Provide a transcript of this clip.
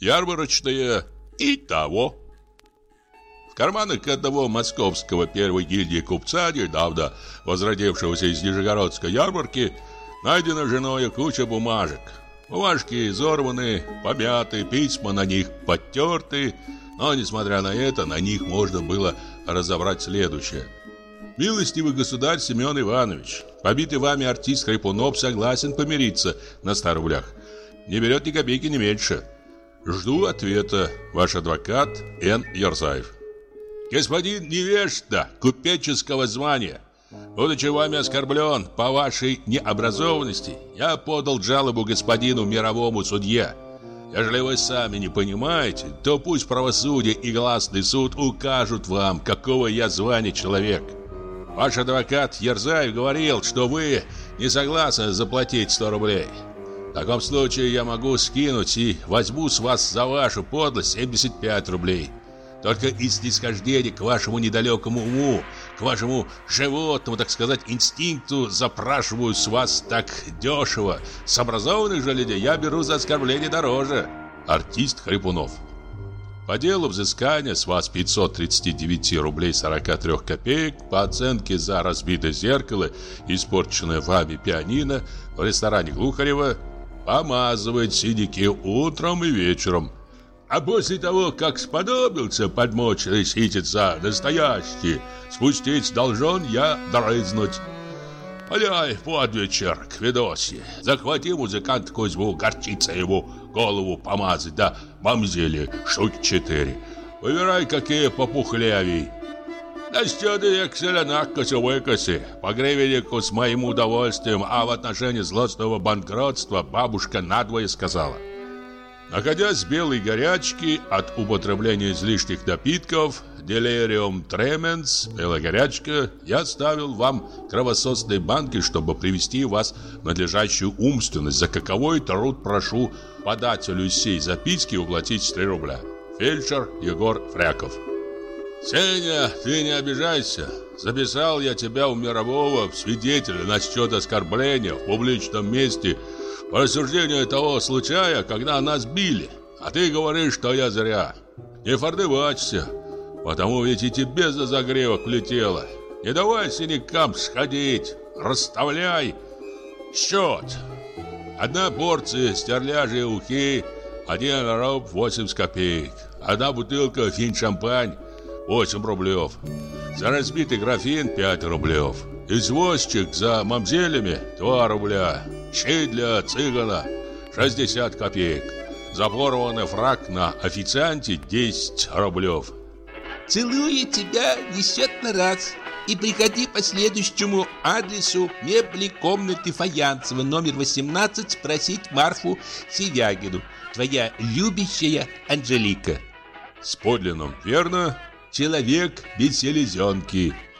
ярмарочная и того. В карманах одного московского первой гильдии купца, недавно возродившегося из Нижегородской ярмарки, найдена женой куча бумажек. Бумажки изорваны, помяты, письма на них подтерты, но, несмотря на это, на них можно было разобрать следующее. «Милостивый государь Семен Иванович, побитый вами артист Хрипунов согласен помириться на 100 рублях. Не берет ни копейки, не меньше. Жду ответа. Ваш адвокат Н. Ерзаев». «Господин невежда купеческого звания, будучи вами оскорблен по вашей необразованности, я подал жалобу господину мировому судье. Если вы сами не понимаете, то пусть правосудие и гласный суд укажут вам, какого я звания человек. Ваш адвокат Ерзаев говорил, что вы не согласны заплатить 100 рублей. В таком случае я могу скинуть и возьму с вас за вашу подлость 75 рублей. Только из снисхождения к вашему недалекому уму, к вашему животному, так сказать, инстинкту запрашиваю с вас так дешево. С образованных же людей я беру за оскорбление дороже. Артист Хрипунов. По делу взыскания с вас 539 рублей 43 копеек по оценке за разбитое зеркало и испорченное вами пианино в ресторане Глухарева помазывать синяки утром и вечером. А после того, как сподобился подмочь ситица настоящий, спустить должен я дрызнуть. Аляй, под вечер к Федосье. Захвати музыкант Кузьму, горчица ему голову помазать, да мамзели штук 4. Выбирай, какие попухлявей. Настёды экселя накоси выкоси, по гривеннику с моим удовольствием, а в отношении злостного банкротства бабушка надвое сказала. Находясь в белой горячке от употребления излишних напитков, делириум тременс, белая горячка, я оставил вам кровососные банки, чтобы привести вас в надлежащую умственность, за каковой труд прошу подателю сей записки уплатить 3 рубля. Фельдшер Егор Фряков. Сеня, ты не обижайся. Записал я тебя у мирового в свидетеля насчет оскорбления в публичном месте по рассуждению того случая, когда нас били. А ты говоришь, что я зря. Не фордывачься, потому ведь и тебе за загревок влетело. Не давай синякам сходить, расставляй счет. 1 порция стерляжьей ухи, 1 руб 80 копеек. 1 бутылка финь-шампань 8 рублев. За разбитый графин 5 рублев. Извозчик за мамзелями 2 рубля. Щи для цыгана 60 копеек. За порванный фрак на официанте 10 рублев. Целую тебя десятый раз. И приходи по следующему адресу мебли комнаты Фаянцева, номер 18, просить Марфу Севягину. Твоя любящая Анжелика. С подлинным, верно? Человек без селезенки.